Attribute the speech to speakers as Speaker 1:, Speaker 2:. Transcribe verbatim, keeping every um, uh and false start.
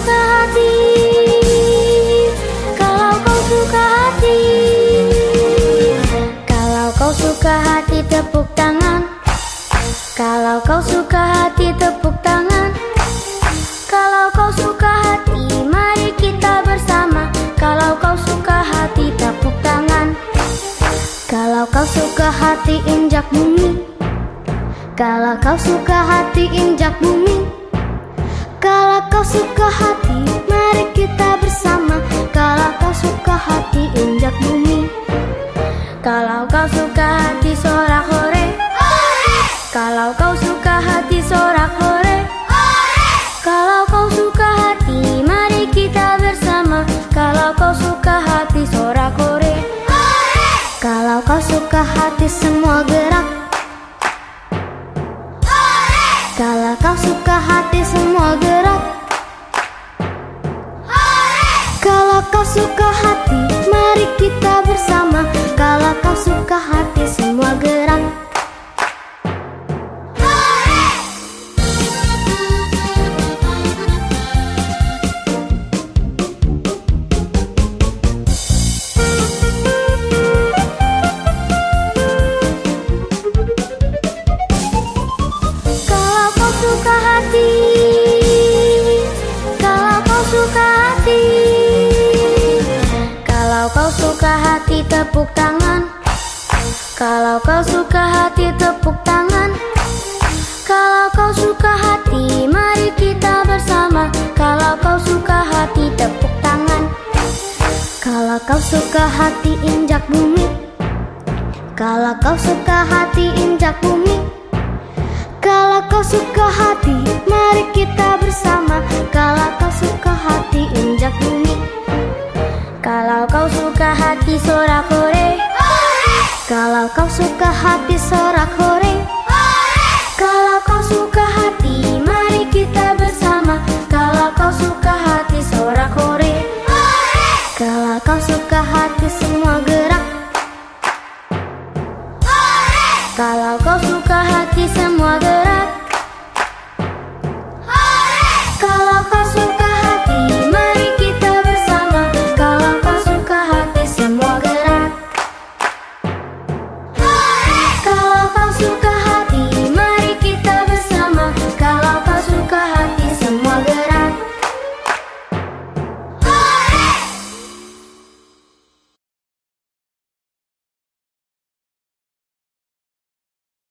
Speaker 1: suka hati, kalau kau suka hati, kalau kau suka hati tepuk tangan, kalau kau suka hati tepuk tangan, kalau kau suka hati mari kita bersama, kalau kau suka hati tepuk tangan, kalau kau suka hati injak bumi, kalau kau suka hati injak bumi, kalau kau suka hati mari kita bersama, kalau kau suka hati injak bumi, kalau kau suka hati sorak hore, kalau kau suka hati sorak hore, kalau kau suka hati mari kita bersama, kalau kau suka hati sorak hore, kalau kau suka hati semua gerak, kalau kau suka hati semua gerak, kalau kau suka hati mari kita bersama, kalau kau suka hati semua gerak. Suka hati, kalau kau suka hati, kalau kau suka hati tepuk tangan, kalau kau suka hati tepuk tangan, kalau kau suka hati mari kita bersama, kalau kau suka hati tepuk tangan, kalau kau suka hati injak bumi, kalau kau suka hati injak bumi, kalau kau suka hati mari kita bersama, kalau kau suka hati injak bumi, kalau kau suka hati sorak hore, kalau kau suka hati sorak hore, kalau kau suka hati mari kita bersama, kalau kau suka hati sorak hore, kalau kau suka hati semua gerak, kalau kau suka hati semua gerak,